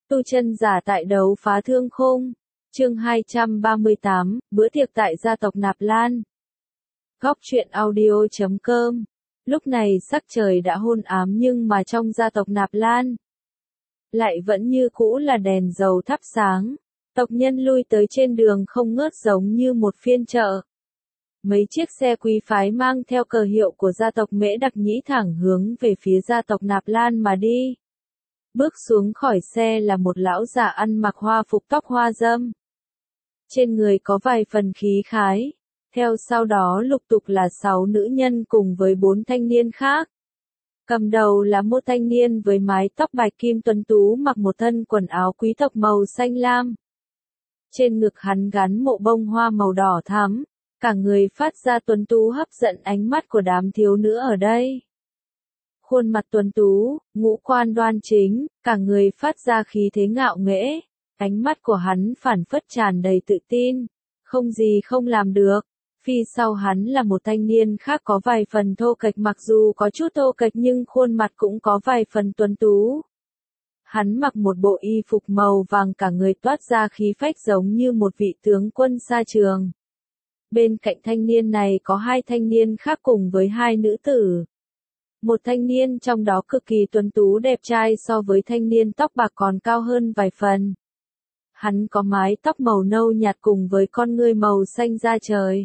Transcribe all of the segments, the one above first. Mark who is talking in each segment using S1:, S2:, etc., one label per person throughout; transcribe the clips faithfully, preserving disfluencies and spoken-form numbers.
S1: Tu chân giả tại đấu phá thương khung. Chương hai trăm ba mươi tám, bữa tiệc tại gia tộc Nạp Lan. Góc truyện audio chấm com. Lúc này sắc trời đã hôn ám nhưng mà trong gia tộc Nạp Lan lại vẫn như cũ là đèn dầu thắp sáng. Tộc nhân lui tới trên đường không ngớt giống như một phiên chợ. Mấy chiếc xe quý phái mang theo cờ hiệu của gia tộc Mễ Đặc Nhĩ thẳng hướng về phía gia tộc Nạp Lan mà đi. Bước xuống khỏi xe là một lão già ăn mặc hoa phục tóc hoa dâm. Trên người có vài phần khí khái. Theo sau đó lục tục là sáu nữ nhân cùng với bốn thanh niên khác. Cầm đầu là một thanh niên với mái tóc bạch kim tuấn tú mặc một thân quần áo quý tộc màu xanh lam. Trên ngực hắn gắn một bông hoa màu đỏ thắm. Cả người phát ra tuấn tú hấp dẫn ánh mắt của đám thiếu nữ ở đây. Khuôn mặt tuấn tú, ngũ quan đoan chính, cả người phát ra khí thế ngạo nghễ. Ánh mắt của hắn phản phất tràn đầy tự tin, không gì không làm được. Phía sau hắn là một thanh niên khác có vài phần thô kệch, mặc dù có chút thô kệch nhưng khuôn mặt cũng có vài phần tuấn tú. Hắn mặc một bộ y phục màu vàng, cả người toát ra khí phách giống như một vị tướng quân xa trường. Bên cạnh thanh niên này có hai thanh niên khác cùng với hai nữ tử. Một thanh niên trong đó cực kỳ tuấn tú đẹp trai, so với thanh niên tóc bạc còn cao hơn vài phần. Hắn có mái tóc màu nâu nhạt cùng với con ngươi màu xanh da trời.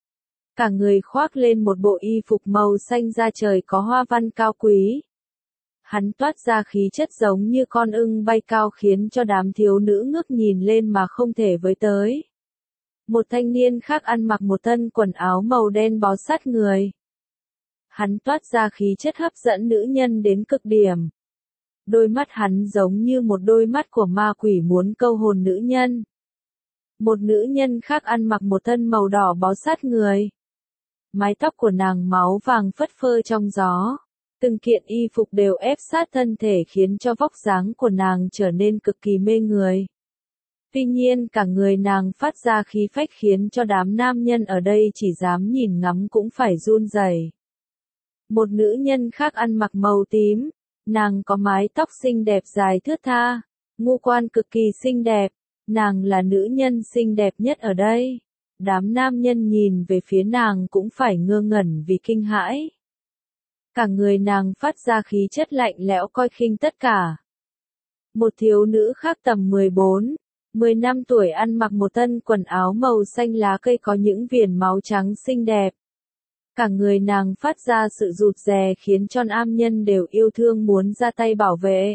S1: Cả người khoác lên một bộ y phục màu xanh da trời có hoa văn cao quý. Hắn toát ra khí chất giống như con ưng bay cao khiến cho đám thiếu nữ ngước nhìn lên mà không thể với tới. Một thanh niên khác ăn mặc một thân quần áo màu đen bó sát người. Hắn toát ra khí chất hấp dẫn nữ nhân đến cực điểm. Đôi mắt hắn giống như một đôi mắt của ma quỷ muốn câu hồn nữ nhân. Một nữ nhân khác ăn mặc một thân màu đỏ bó sát người. Mái tóc của nàng máu vàng phất phơ trong gió. Từng kiện y phục đều ép sát thân thể khiến cho vóc dáng của nàng trở nên cực kỳ mê người. Tuy nhiên cả người nàng phát ra khí phách khiến cho đám nam nhân ở đây chỉ dám nhìn ngắm cũng phải run rẩy. Một nữ nhân khác ăn mặc màu tím, nàng có mái tóc xinh đẹp dài thướt tha, ngũ quan cực kỳ xinh đẹp, nàng là nữ nhân xinh đẹp nhất ở đây. Đám nam nhân nhìn về phía nàng cũng phải ngơ ngẩn vì kinh hãi. Cả người nàng phát ra khí chất lạnh lẽo coi khinh tất cả. Một thiếu nữ khác tầm mười bốn, mười lăm tuổi ăn mặc một thân quần áo màu xanh lá cây có những viền máu trắng xinh đẹp. Cả người nàng phát ra sự rụt rè khiến cho nam nhân đều yêu thương muốn ra tay bảo vệ.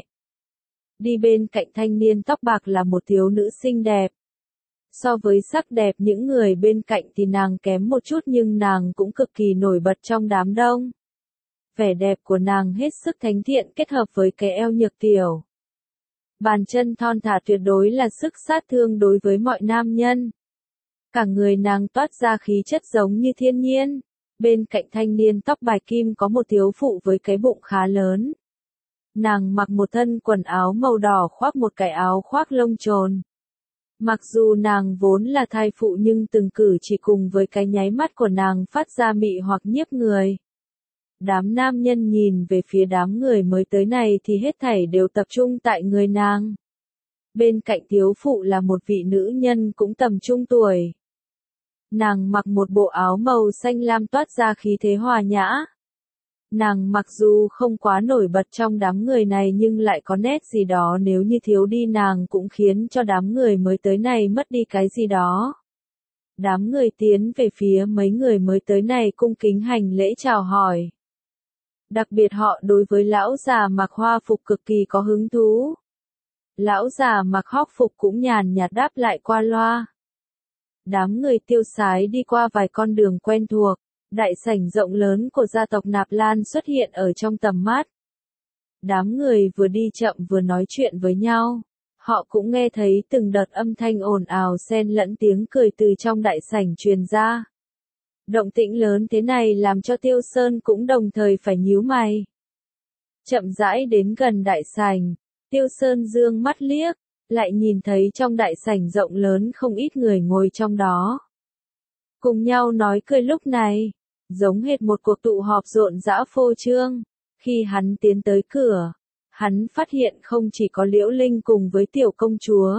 S1: Đi bên cạnh thanh niên tóc bạc là một thiếu nữ xinh đẹp. So với sắc đẹp những người bên cạnh thì nàng kém một chút nhưng nàng cũng cực kỳ nổi bật trong đám đông. Vẻ đẹp của nàng hết sức thánh thiện kết hợp với cái eo nhược tiểu. Bàn chân thon thả tuyệt đối là sức sát thương đối với mọi nam nhân. Cả người nàng toát ra khí chất giống như thiên nhiên. Bên cạnh thanh niên tóc bạch kim có một thiếu phụ với cái bụng khá lớn. Nàng mặc một thân quần áo màu đỏ khoác một cái áo khoác lông trồn. Mặc dù nàng vốn là thai phụ nhưng từng cử chỉ cùng với cái nháy mắt của nàng phát ra mị hoặc nhiếp người. Đám nam nhân nhìn về phía đám người mới tới này thì hết thảy đều tập trung tại người nàng. Bên cạnh thiếu phụ là một vị nữ nhân cũng tầm trung tuổi. Nàng mặc một bộ áo màu xanh lam toát ra khí thế hòa nhã. Nàng mặc dù không quá nổi bật trong đám người này nhưng lại có nét gì đó, nếu như thiếu đi nàng cũng khiến cho đám người mới tới này mất đi cái gì đó. Đám người tiến về phía mấy người mới tới này cung kính hành lễ chào hỏi. Đặc biệt họ đối với lão già mặc hoa phục cực kỳ có hứng thú. Lão già mặc hóc phục cũng nhàn nhạt đáp lại qua loa. Đám người tiêu sái đi qua vài con đường quen thuộc, đại sảnh rộng lớn của gia tộc Nạp Lan xuất hiện ở trong tầm mắt. Đám người vừa đi chậm vừa nói chuyện với nhau, họ cũng nghe thấy từng đợt âm thanh ồn ào xen lẫn tiếng cười từ trong đại sảnh truyền ra. Động tĩnh lớn thế này làm cho Tiêu Sơn cũng đồng thời phải nhíu mày. Chậm rãi đến gần đại sảnh, Tiêu Sơn dương mắt liếc, lại nhìn thấy trong đại sảnh rộng lớn không ít người ngồi trong đó. Cùng nhau nói cười lúc này, giống hệt một cuộc tụ họp rộn rã phô trương. Khi hắn tiến tới cửa, Hắn phát hiện không chỉ có Liễu Linh cùng với tiểu công chúa.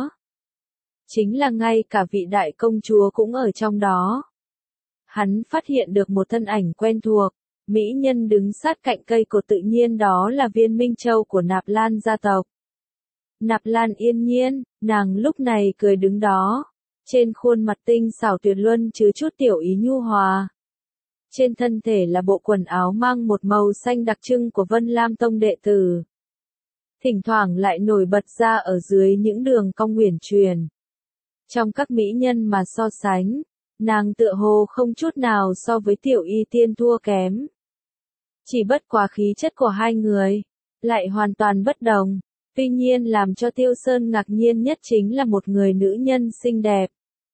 S1: Chính là ngay cả vị đại công chúa cũng ở trong đó. Hắn phát hiện được một thân ảnh quen thuộc, mỹ nhân đứng sát cạnh cây cột tự nhiên đó là Viên Minh Châu của Nạp Lan gia tộc. Nạp Lan yên nhiên, nàng lúc này cười đứng đó. Trên khuôn mặt tinh xảo tuyệt luân chứa chút tiểu ý nhu hòa. Trên thân thể là bộ quần áo mang một màu xanh đặc trưng của Vân Lam Tông đệ tử. Thỉnh thoảng lại nổi bật ra ở dưới những đường cong uyển chuyển. Trong các mỹ nhân mà so sánh, nàng tựa hồ không chút nào so với tiểu y tiên thua kém. Chỉ bất quá khí chất của hai người, lại hoàn toàn bất đồng. Tuy nhiên làm cho Tiêu Sơn ngạc nhiên nhất chính là một người nữ nhân xinh đẹp.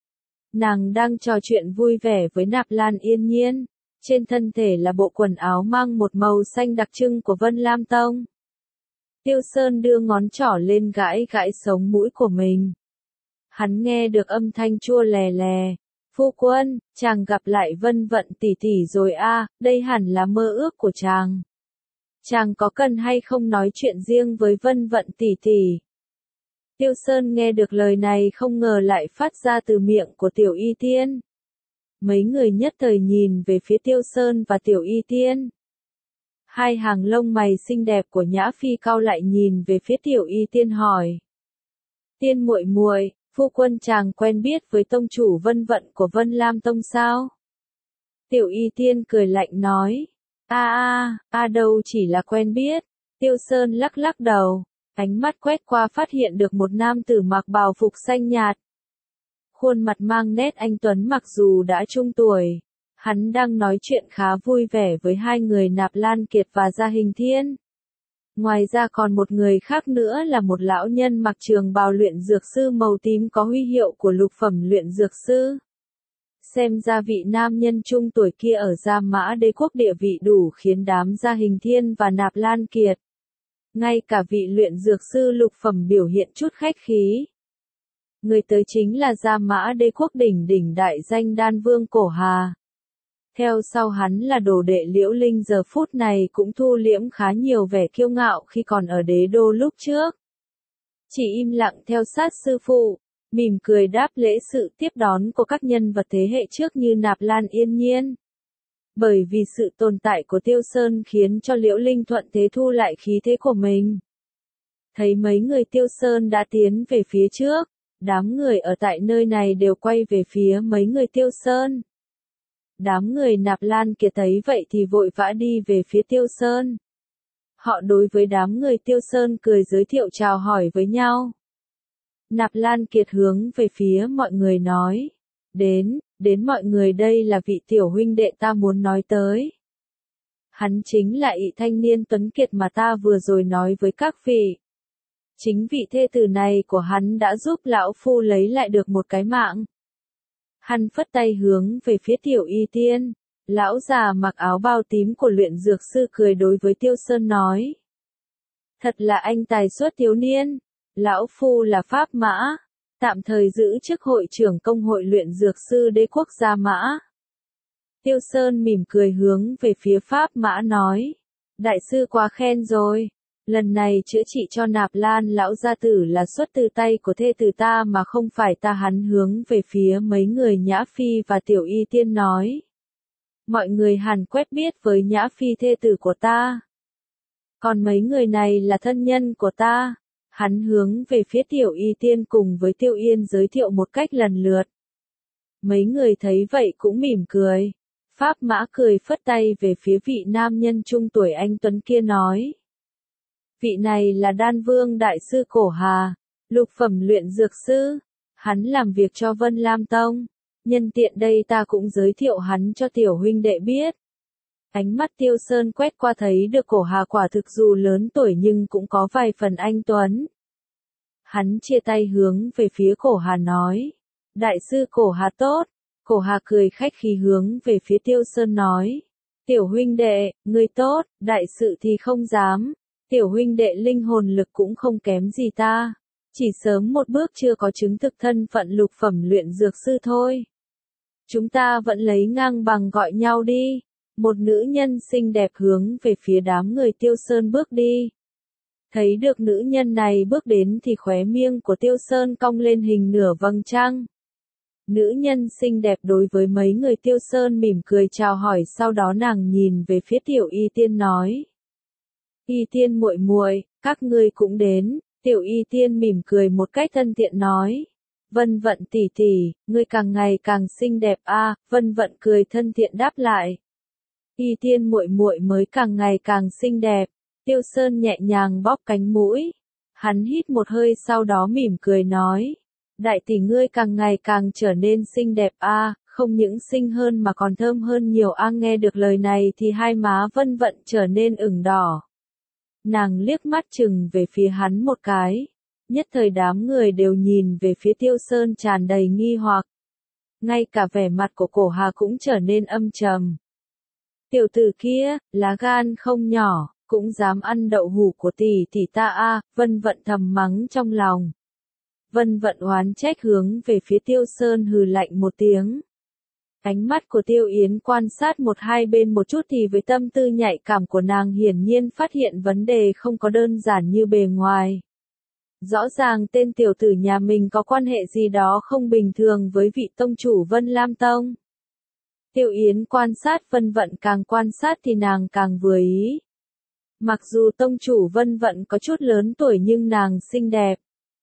S1: Nàng đang trò chuyện vui vẻ với Nạp Lan yên nhiên. Trên thân thể là bộ quần áo mang một màu xanh đặc trưng của Vân Lam Tông. Tiêu Sơn đưa ngón trỏ lên gãi gãi sống mũi của mình. Hắn nghe được âm thanh chua lè lè. Phu quân, chàng gặp lại Vân Vận tỷ tỷ rồi a, đây hẳn là mơ ước của chàng. Chàng có cần hay không nói chuyện riêng với Vân Vận tỷ tỷ? Tiêu Sơn nghe được lời này không ngờ lại phát ra từ miệng của Tiểu Y Tiên. Mấy người nhất thời nhìn về phía Tiêu Sơn và Tiểu Y Tiên. Hai hàng lông mày xinh đẹp của Nhã Phi cau lại nhìn về phía Tiểu Y Tiên hỏi. Tiên muội muội, phu quân chàng quen biết với tông chủ Vân Vận của Vân Lam Tông sao? Tiểu Y Tiên cười lạnh nói. A a, a đâu chỉ là quen biết. Tiêu Sơn lắc lắc đầu, ánh mắt quét qua phát hiện được một nam tử mặc bào phục xanh nhạt. Khuôn mặt mang nét anh tuấn mặc dù đã trung tuổi, hắn đang nói chuyện khá vui vẻ với hai người Nạp Lan Kiệt và Gia Hình Thiên. Ngoài ra còn một người khác nữa là một lão nhân mặc trường bào luyện dược sư màu tím có huy hiệu của lục phẩm luyện dược sư. Xem ra vị nam nhân trung tuổi kia ở Gia Mã Đế quốc địa vị đủ khiến đám Gia Hình Thiên và Nạp Lan Kiệt. Ngay cả vị luyện dược sư lục phẩm biểu hiện chút khách khí. Người tới chính là Gia Mã Đế quốc đỉnh đỉnh đại danh Đan Vương Cổ Hà. Theo sau hắn là đồ đệ Liễu Linh giờ phút này cũng thu liễm khá nhiều vẻ kiêu ngạo khi còn ở đế đô lúc trước. Chỉ im lặng theo sát sư phụ, mỉm cười đáp lễ sự tiếp đón của các nhân vật thế hệ trước như Nạp Lan yên nhiên. Bởi vì sự tồn tại của Tiêu Sơn khiến cho Liễu Linh thuận thế thu lại khí thế của mình. Thấy mấy người Tiêu Sơn đã tiến về phía trước, đám người ở tại nơi này đều quay về phía mấy người Tiêu Sơn. Đám người Nạp Lan Kiệt thấy vậy thì vội vã đi về phía Tiêu Sơn. Họ đối với đám người Tiêu Sơn cười giới thiệu chào hỏi với nhau. Nạp Lan Kiệt hướng về phía mọi người nói. Đến, đến mọi người đây là vị tiểu huynh đệ ta muốn nói tới. Hắn chính là ỷ thanh niên tuấn kiệt mà ta vừa rồi nói với các vị. Chính vị thê tử này của hắn đã giúp lão phu lấy lại được một cái mạng. Hắn phất tay hướng về phía Tiểu Y Tiên. Lão già mặc áo bào tím của luyện dược sư cười đối với Tiêu Sơn nói. Thật là anh tài xuất thiếu niên. Lão phu là Pháp Mã, tạm thời giữ chức hội trưởng công hội luyện dược sư đế quốc Gia Mã. Tiêu Sơn mỉm cười hướng về phía Pháp Mã nói. Đại sư quá khen rồi. Lần này chữa trị cho Nạp Lan lão gia tử là xuất từ tay của thê tử ta mà không phải ta. Hắn hướng về phía mấy người Nhã Phi và Tiểu Y Tiên nói. Mọi người hẳn quét biết với Nhã Phi thê tử của ta. Còn mấy người này là thân nhân của ta. Hắn hướng về phía Tiểu Y Tiên cùng với Tiêu Yên giới thiệu một cách lần lượt. Mấy người thấy vậy cũng mỉm cười. Pháp Mã cười phất tay về phía vị nam nhân trung tuổi anh tuấn kia nói. Vị này là Đan Vương Đại sư Cổ Hà, lục phẩm luyện dược sư. Hắn làm việc cho Vân Lam Tông. Nhân tiện đây ta cũng giới thiệu hắn cho tiểu huynh đệ biết. Ánh mắt Tiêu Sơn quét qua thấy được Cổ Hà quả thực dù lớn tuổi nhưng cũng có vài phần anh tuấn. Hắn chia tay hướng về phía Cổ Hà nói. Đại sư Cổ Hà tốt. Cổ Hà cười khách khí hướng về phía Tiêu Sơn nói. Tiểu huynh đệ, người tốt, đại sự thì không dám. Tiểu huynh đệ linh hồn lực cũng không kém gì ta. Chỉ sớm một bước chưa có chứng thực thân phận lục phẩm luyện dược sư thôi. Chúng ta vẫn lấy ngang bằng gọi nhau đi. Một nữ nhân xinh đẹp hướng về phía đám người Tiêu Sơn bước đi. Thấy được nữ nhân này bước đến thì khóe miệng của Tiêu Sơn cong lên hình nửa vầng trăng. Nữ nhân xinh đẹp đối với mấy người Tiêu Sơn mỉm cười chào hỏi, sau đó nàng nhìn về phía Tiểu Y Tiên nói. Y Tiên muội muội, các ngươi cũng đến. Tiểu Y Tiên mỉm cười một cách thân thiện nói. Vân Vận tỷ tỷ, ngươi càng ngày càng xinh đẹp a. À, Vân Vận cười thân thiện đáp lại. Y Tiên muội muội mới càng ngày càng xinh đẹp. Tiêu Sơn nhẹ nhàng bóp cánh mũi. Hắn hít một hơi sau đó mỉm cười nói. Đại tỷ ngươi càng ngày càng trở nên xinh đẹp a, à, không những xinh hơn mà còn thơm hơn nhiều a. À, nghe được lời này thì hai má Vân Vận trở nên ửng đỏ. Nàng liếc mắt chừng về phía hắn một cái. Nhất thời đám người đều nhìn về phía Tiêu Sơn tràn đầy nghi hoặc. Ngay cả vẻ mặt của Cổ Hà cũng trở nên âm trầm. Tiểu tử kia, lá gan không nhỏ, cũng dám ăn đậu hũ của tỷ tỷ ta a. À, Vân Vận thầm mắng trong lòng. Vân Vận oán trách hướng về phía Tiêu Sơn hừ lạnh một tiếng. Ánh mắt của Tiêu Yến quan sát một hai bên một chút thì với tâm tư nhạy cảm của nàng hiển nhiên phát hiện vấn đề không có đơn giản như bề ngoài. Rõ ràng tên tiểu tử nhà mình có quan hệ gì đó không bình thường với vị tông chủ Vân Lam Tông. Tiêu Yến quan sát Vân Vận, càng quan sát thì nàng càng vừa ý. Mặc dù tông chủ Vân Vận có chút lớn tuổi nhưng nàng xinh đẹp.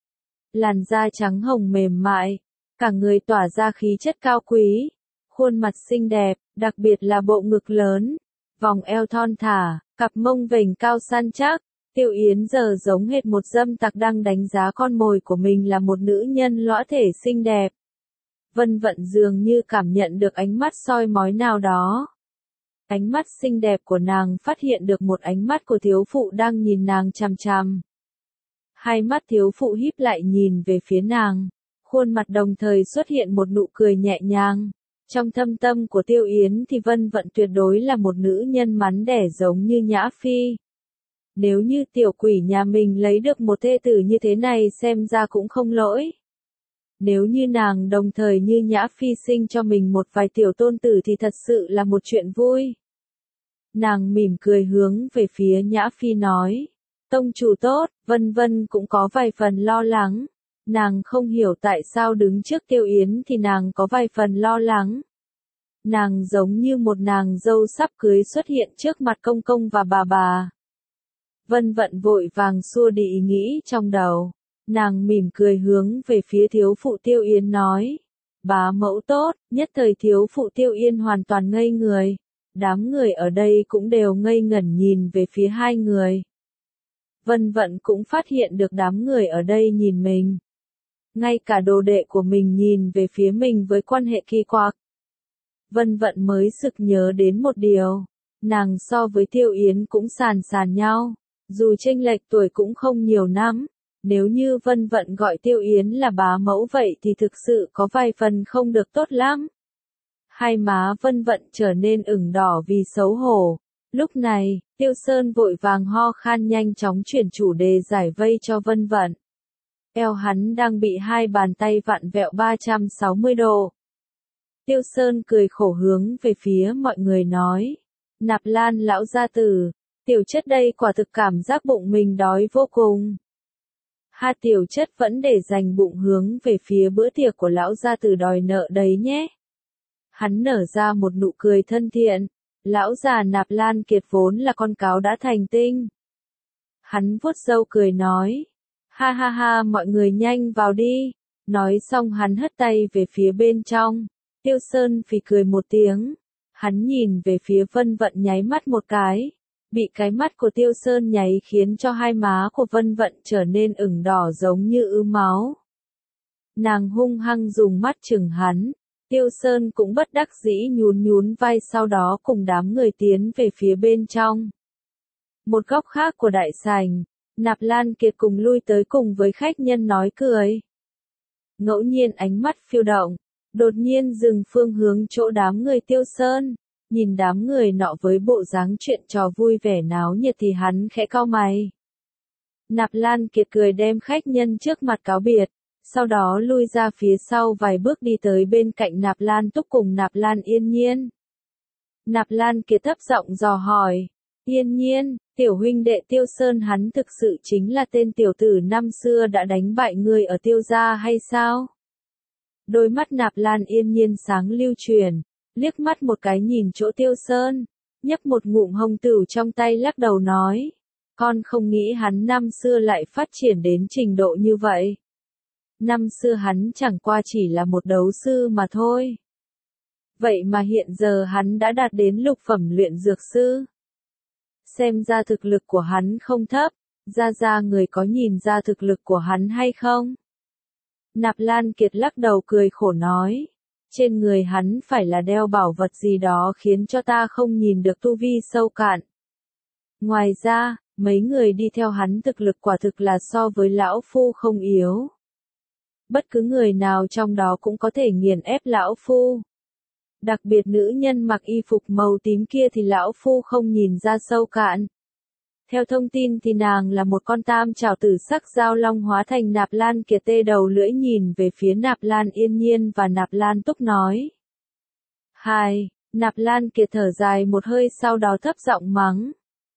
S1: Làn da trắng hồng mềm mại, cả người tỏa ra khí chất cao quý, khuôn mặt xinh đẹp, đặc biệt là bộ ngực lớn, vòng eo thon thả, cặp mông vểnh cao săn chắc. Tiêu Yến giờ giống hệt một dâm tặc đang đánh giá con mồi của mình là một nữ nhân lõa thể xinh đẹp. Vân Vận dường như cảm nhận được ánh mắt soi mói nào đó. Ánh mắt xinh đẹp của nàng phát hiện được một ánh mắt của thiếu phụ đang nhìn nàng chằm chằm. Hai mắt thiếu phụ híp lại nhìn về phía nàng, khuôn mặt đồng thời xuất hiện một nụ cười nhẹ nhàng. Trong thâm tâm của Tiêu Yến thì Vân Vận tuyệt đối là một nữ nhân mắn đẻ giống như Nhã Phi. Nếu như tiểu quỷ nhà mình lấy được một thê tử như thế này xem ra cũng không lỗi. Nếu như nàng đồng thời như Nhã Phi sinh cho mình một vài tiểu tôn tử thì thật sự là một chuyện vui. Nàng mỉm cười hướng về phía Nhã Phi nói. Tông chủ tốt, Vân Vân cũng có vài phần lo lắng. Nàng không hiểu tại sao đứng trước Tiêu Yến thì nàng có vài phần lo lắng. Nàng giống như một nàng dâu sắp cưới xuất hiện trước mặt công công và bà bà. Vân Vận vội vàng xua đi ý nghĩ trong đầu. Nàng mỉm cười hướng về phía thiếu phụ Tiêu Yến nói. Bá mẫu tốt, nhất thời thiếu phụ Tiêu Yên hoàn toàn ngây người. Đám người ở đây cũng đều ngây ngẩn nhìn về phía hai người. Vân Vận cũng phát hiện được đám người ở đây nhìn mình. Ngay cả đồ đệ của mình nhìn về phía mình với quan hệ kỳ quặc. Vân Vận mới sực nhớ đến một điều. Nàng so với Tiêu Yến cũng sàn sàn nhau. Dù chênh lệch tuổi cũng không nhiều năm. Nếu như Vân Vận gọi Tiêu Yến là bá mẫu vậy thì thực sự có vài phần không được tốt lắm. Hai má Vân Vận trở nên ửng đỏ vì xấu hổ. Lúc này, Tiêu Sơn vội vàng ho khan nhanh chóng chuyển chủ đề giải vây cho Vân Vận. Eo hắn đang bị hai bàn tay vặn vẹo ba trăm sáu mươi độ. Tiêu Sơn cười khổ hướng về phía mọi người nói. Nạp Lan lão gia tử, tiểu chất đây quả thực cảm giác bụng mình đói vô cùng. Ha, tiểu chất vẫn để dành bụng hướng về phía bữa tiệc của lão gia tử đòi nợ đấy nhé. Hắn nở ra một nụ cười thân thiện. Lão già Nạp Lan Kiệt vốn là con cáo đã thành tinh. Hắn vuốt râu cười nói. Ha ha ha, mọi người nhanh vào đi. Nói xong hắn hất tay về phía bên trong. Tiêu Sơn phì cười một tiếng. Hắn nhìn về phía Vân Vận nháy mắt một cái. Bị cái mắt của Tiêu Sơn nháy khiến cho hai má của Vân Vận trở nên ửng đỏ giống như ứ máu. Nàng hung hăng dùng mắt chừng hắn. Tiêu Sơn cũng bất đắc dĩ nhún nhún vai, sau đó cùng đám người tiến về phía bên trong. Một góc khác của đại sảnh, Nạp Lan Kiệt cùng lui tới cùng với khách nhân nói cười. Ngẫu nhiên ánh mắt phiêu động, đột nhiên dừng phương hướng chỗ đám người Tiêu Sơn, nhìn đám người nọ với bộ dáng chuyện trò vui vẻ náo nhiệt thì hắn khẽ cau mày. Nạp Lan Kiệt cười đem khách nhân trước mặt cáo biệt. Sau đó lui ra phía sau vài bước đi tới bên cạnh Nạp Lan Túc cùng Nạp Lan Yên Nhiên. Nạp Lan Kiệt thấp giọng dò hỏi. Yên nhiên, tiểu huynh đệ Tiêu Sơn hắn thực sự chính là tên tiểu tử năm xưa đã đánh bại ngươi ở Tiêu gia hay sao? Đôi mắt Nạp Lan Yên nhiên sáng lưu truyền, liếc mắt một cái nhìn chỗ Tiêu Sơn, nhấp một ngụm hồng tửu trong tay lắc đầu nói. Con không nghĩ hắn năm xưa lại phát triển đến trình độ như vậy. Năm xưa hắn chẳng qua chỉ là một đấu sư mà thôi. Vậy mà hiện giờ hắn đã đạt đến lục phẩm luyện dược sư. Xem ra thực lực của hắn không thấp, ra ra người có nhìn ra thực lực của hắn hay không? Nạp Lan Kiệt lắc đầu cười khổ nói. Trên người hắn phải là đeo bảo vật gì đó khiến cho ta không nhìn được tu vi sâu cạn. Ngoài ra, mấy người đi theo hắn thực lực quả thực là so với lão phu không yếu. Bất cứ người nào trong đó cũng có thể nghiền ép lão phu. Đặc biệt nữ nhân mặc y phục màu tím kia thì lão phu không nhìn ra sâu cạn. Theo thông tin thì nàng là một con tam trảo tử sắc giao long hóa thành. Nạp Lan Kiệt tê đầu lưỡi nhìn về phía Nạp Lan Yên nhiên và Nạp Lan Túc nói. Hai, Nạp Lan Kiệt thở dài một hơi sau đó thấp giọng mắng.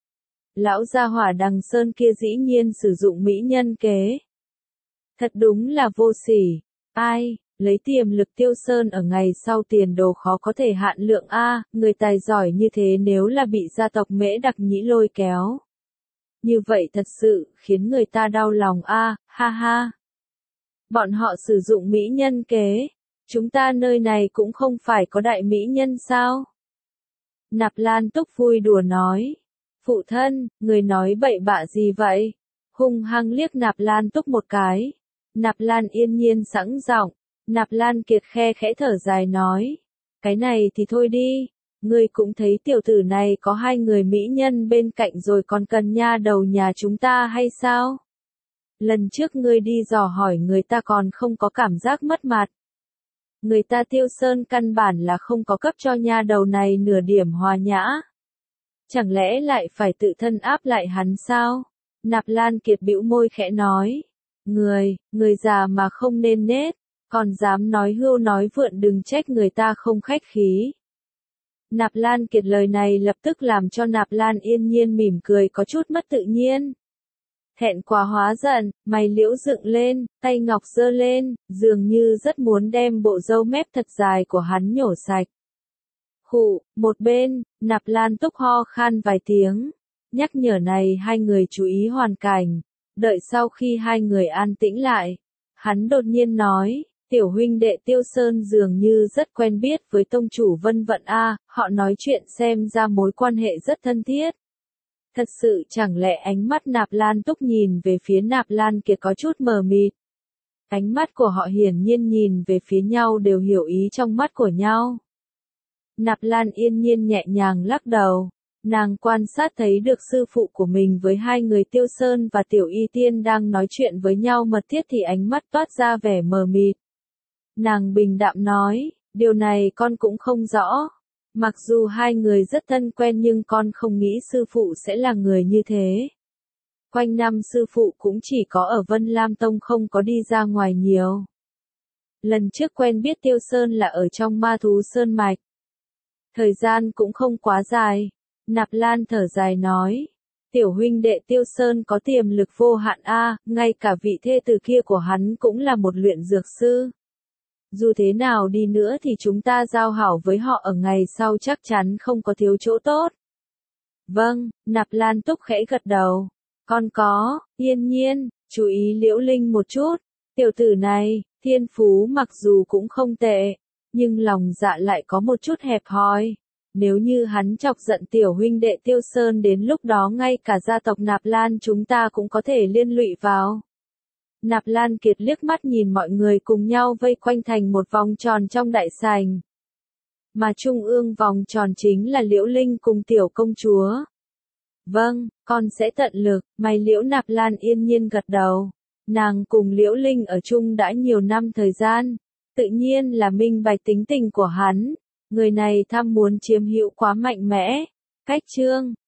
S1: Lão gia hỏa Đằng Sơn kia dĩ nhiên sử dụng mỹ nhân kế. Thật đúng là vô sỉ. Ai, lấy tiềm lực Tiêu Sơn ở ngày sau tiền đồ khó có thể hạn lượng a, người tài giỏi như thế nếu là bị gia tộc Mễ Đặc Nhĩ lôi kéo. Như vậy thật sự khiến người ta đau lòng a, ha ha. Bọn họ sử dụng mỹ nhân kế, chúng ta nơi này cũng không phải có đại mỹ nhân sao? Nạp Lan Túc vui đùa nói. Phụ thân, người nói bậy bạ gì vậy? Hung hăng liếc Nạp Lan Túc một cái. Nạp Lan Yên nhiên sẵn giọng. Nạp Lan Kiệt khe khẽ thở dài nói. Cái này thì thôi đi. Ngươi cũng thấy tiểu tử này có hai người mỹ nhân bên cạnh rồi còn cần nha đầu nhà chúng ta hay sao? Lần trước ngươi đi dò hỏi người ta còn không có cảm giác mất mặt. Người ta Tiêu Sơn căn bản là không có cấp cho nha đầu này nửa điểm hòa nhã. Chẳng lẽ lại phải tự thân áp lại hắn sao? Nạp Lan Kiệt bĩu môi khẽ nói. Người, người già mà không nên nết, còn dám nói hưu nói vượn đừng trách người ta không khách khí. Nạp Lan Kiệt lời này lập tức làm cho Nạp Lan Yên nhiên mỉm cười có chút mất tự nhiên. Thẹn quá hóa giận, mày liễu dựng lên, tay ngọc giơ lên, dường như rất muốn đem bộ râu mép thật dài của hắn nhổ sạch. Khụ, một bên, Nạp Lan Túc ho khan vài tiếng. Nhắc nhở này hai người chú ý hoàn cảnh. Đợi sau khi hai người an tĩnh lại, hắn đột nhiên nói, tiểu huynh đệ Tiêu Sơn dường như rất quen biết với tông chủ Vân Vận a, họ nói chuyện xem ra mối quan hệ rất thân thiết. Thật sự chẳng lẽ ánh mắt Nạp Lan Túc nhìn về phía Nạp Lan Kiệt có chút mờ mịt. Ánh mắt của họ hiển nhiên nhìn về phía nhau đều hiểu ý trong mắt của nhau. Nạp Lan Yên nhiên nhẹ nhàng lắc đầu. Nàng quan sát thấy được sư phụ của mình với hai người Tiêu Sơn và Tiểu Y Tiên đang nói chuyện với nhau mật thiết thì ánh mắt toát ra vẻ mờ mịt. Nàng bình đạm nói, điều này con cũng không rõ. Mặc dù hai người rất thân quen nhưng con không nghĩ sư phụ sẽ là người như thế. Quanh năm sư phụ cũng chỉ có ở Vân Lam Tông không có đi ra ngoài nhiều. Lần trước quen biết Tiêu Sơn là ở trong Ma Thú Sơn Mạch. Thời gian cũng không quá dài. Nạp Lan thở dài nói. Tiểu huynh đệ Tiêu Sơn có tiềm lực vô hạn a, ngay cả vị thê tử kia của hắn cũng là một luyện dược sư. Dù thế nào đi nữa thì chúng ta giao hảo với họ ở ngày sau chắc chắn không có thiếu chỗ tốt. Vâng, Nạp Lan Túc khẽ gật đầu. Con có, Yên nhiên, chú ý Liễu Linh một chút. Tiểu tử này, thiên phú mặc dù cũng không tệ, nhưng lòng dạ lại có một chút hẹp hòi. Nếu như hắn chọc giận tiểu huynh đệ Tiêu Sơn đến lúc đó ngay cả gia tộc Nạp Lan chúng ta cũng có thể liên lụy vào. Nạp Lan Kiệt liếc mắt nhìn mọi người cùng nhau vây quanh thành một vòng tròn trong đại sảnh. Mà trung ương vòng tròn chính là Liễu Linh cùng tiểu công chúa. Vâng, con sẽ tận lực, mày Liễu Nạp Lan yên nhiên gật đầu. Nàng cùng Liễu Linh ở chung đã nhiều năm thời gian, tự nhiên là minh bạch tính tình của hắn. Người này tham muốn chiếm hữu quá mạnh mẽ. Cách chương